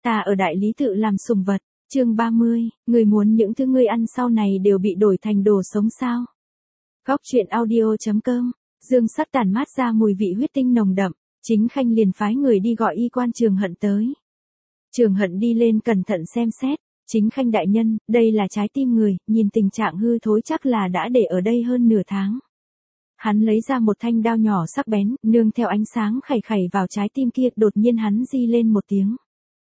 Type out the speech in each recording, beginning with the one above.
Ta ở đại lý tự làm sùng vật. Chương 30, người muốn những thứ ngươi ăn sau này đều bị đổi thành đồ sống sao? Góc truyện audio.com. Dương Sắt tản mát ra mùi vị huyết tinh nồng đậm, Chính Khanh liền phái người đi gọi y quan Trường Hận tới. Trường Hận đi lên cẩn thận xem xét, Chính Khanh đại nhân, đây là trái tim người, nhìn tình trạng hư thối chắc là đã để ở đây hơn nửa tháng. Hắn lấy ra một thanh đao nhỏ sắc bén, nương theo ánh sáng khẩy khẩy vào trái tim kia, đột nhiên hắn di lên một tiếng.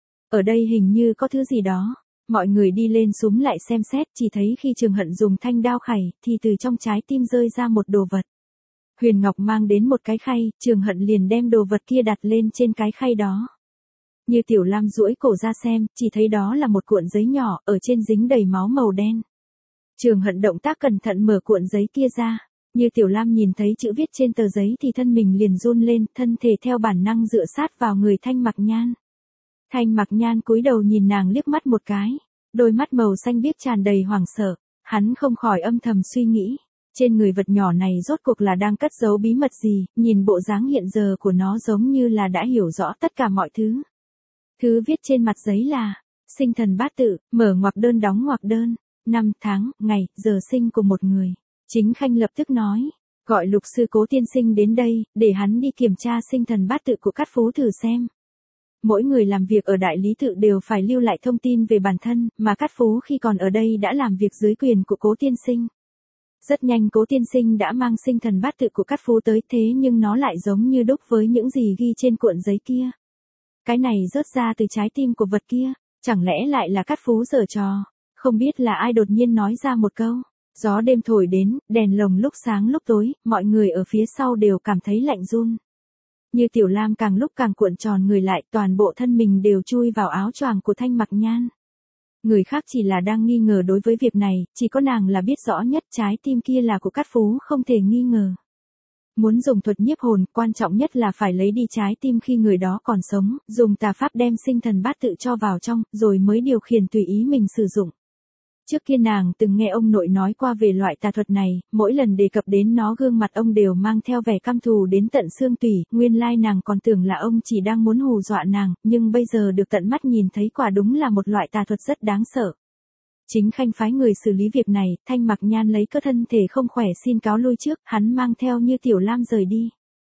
Ở đây hình như có thứ gì đó. Mọi người đi lên xúm lại xem xét, chỉ thấy khi Trường Hận dùng thanh đao khẩy, thì từ trong trái tim rơi ra một đồ vật. Huyền Ngọc mang đến một cái khay, Trường Hận liền đem đồ vật kia đặt lên trên cái khay đó. Như Tiểu Lam duỗi cổ ra xem, chỉ thấy đó là một cuộn giấy nhỏ, ở trên dính đầy máu màu đen. Trường Hận động tác cẩn thận mở cuộn giấy kia ra. Như Tiểu Lam nhìn thấy chữ viết trên tờ giấy thì thân mình liền run lên, thân thể theo bản năng dựa sát vào người Thanh Mặc Nhan. Thanh Mặc Nhan cúi đầu nhìn nàng liếc mắt một cái, đôi mắt màu xanh biếc tràn đầy hoảng sợ, hắn không khỏi âm thầm suy nghĩ, trên người vật nhỏ này rốt cuộc là đang cất giấu bí mật gì, nhìn bộ dáng hiện giờ của nó giống như là đã hiểu rõ tất cả mọi thứ. Thứ viết trên mặt giấy là, sinh thần bát tự, mở ngoặc đơn đóng ngoặc đơn, năm tháng, ngày, giờ sinh của một người. Chính Khanh lập tức nói, gọi Lục sư Cố tiên sinh đến đây, để hắn đi kiểm tra sinh thần bát tự của Cát Phú thử xem. Mỗi người làm việc ở đại lý tự đều phải lưu lại thông tin về bản thân, mà Cát Phú khi còn ở đây đã làm việc dưới quyền của Cố tiên sinh. Rất nhanh Cố tiên sinh đã mang sinh thần bát tự của Cát Phú tới, thế nhưng nó lại giống như đúc với những gì ghi trên cuộn giấy kia. Cái này rớt ra từ trái tim của vật kia, chẳng lẽ lại là Cát Phú giở trò? Không biết là ai đột nhiên nói ra một câu. Gió đêm thổi đến, đèn lồng lúc sáng lúc tối, mọi người ở phía sau đều cảm thấy lạnh run. Như Tiểu Lam càng lúc càng cuộn tròn người lại, toàn bộ thân mình đều chui vào áo choàng của Thanh Mặc Nhan. Người khác chỉ là đang nghi ngờ đối với việc này, chỉ có nàng là biết rõ nhất, trái tim kia là của Cát Phú không thể nghi ngờ. Muốn dùng thuật nhiếp hồn, quan trọng nhất là phải lấy đi trái tim khi người đó còn sống, dùng tà pháp đem sinh thần bát tự cho vào trong, rồi mới điều khiển tùy ý mình sử dụng. Trước kia nàng từng nghe ông nội nói qua về loại tà thuật này, mỗi lần đề cập đến nó gương mặt ông đều mang theo vẻ căm thù đến tận xương tủy, nguyên lai nàng còn tưởng là ông chỉ đang muốn hù dọa nàng, nhưng bây giờ được tận mắt nhìn thấy quả đúng là một loại tà thuật rất đáng sợ. Chính Khanh phái người xử lý việc này, Thanh Mặc Nhan lấy cơ thân thể không khỏe xin cáo lui trước, hắn mang theo Như Tiểu Lam rời đi.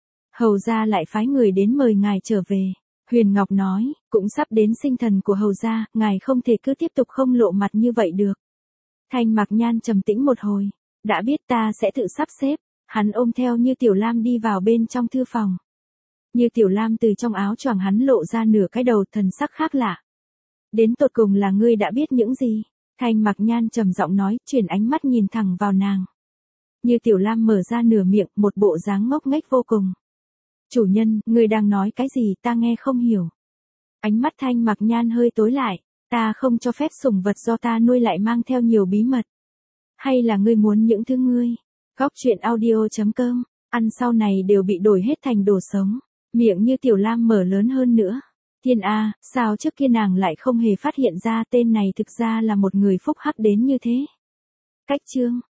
Hầu gia lại phái người đến mời ngài trở về. Huyền Ngọc nói, cũng sắp đến sinh thần của hầu gia, ngài không thể cứ tiếp tục không lộ mặt như vậy được. Thanh Mặc Nhan trầm tĩnh một hồi, đã biết ta sẽ tự sắp xếp, hắn ôm theo Như Tiểu Lam đi vào bên trong thư phòng. Như Tiểu Lam từ trong áo choàng hắn lộ ra nửa cái đầu, thần sắc khác lạ. Đến tột cùng là ngươi đã biết những gì? Thanh Mặc Nhan trầm giọng nói, chuyển ánh mắt nhìn thẳng vào nàng. Như Tiểu Lam mở ra nửa miệng, một bộ dáng ngốc nghếch vô cùng. Chủ nhân, ngươi đang nói cái gì, ta nghe không hiểu. Ánh mắt Thanh Mặc Nhan hơi tối lại, ta không cho phép sủng vật do ta nuôi lại mang theo nhiều bí mật. Hay là ngươi muốn những thứ ngươi? Góc truyện audio.com, ăn sau này đều bị đổi hết thành đồ sống. Miệng Như Tiểu Lam mở lớn hơn nữa. Thiên A, sao trước kia nàng lại không hề phát hiện ra tên này thực ra là một người phúc hắc đến như thế? Cách chương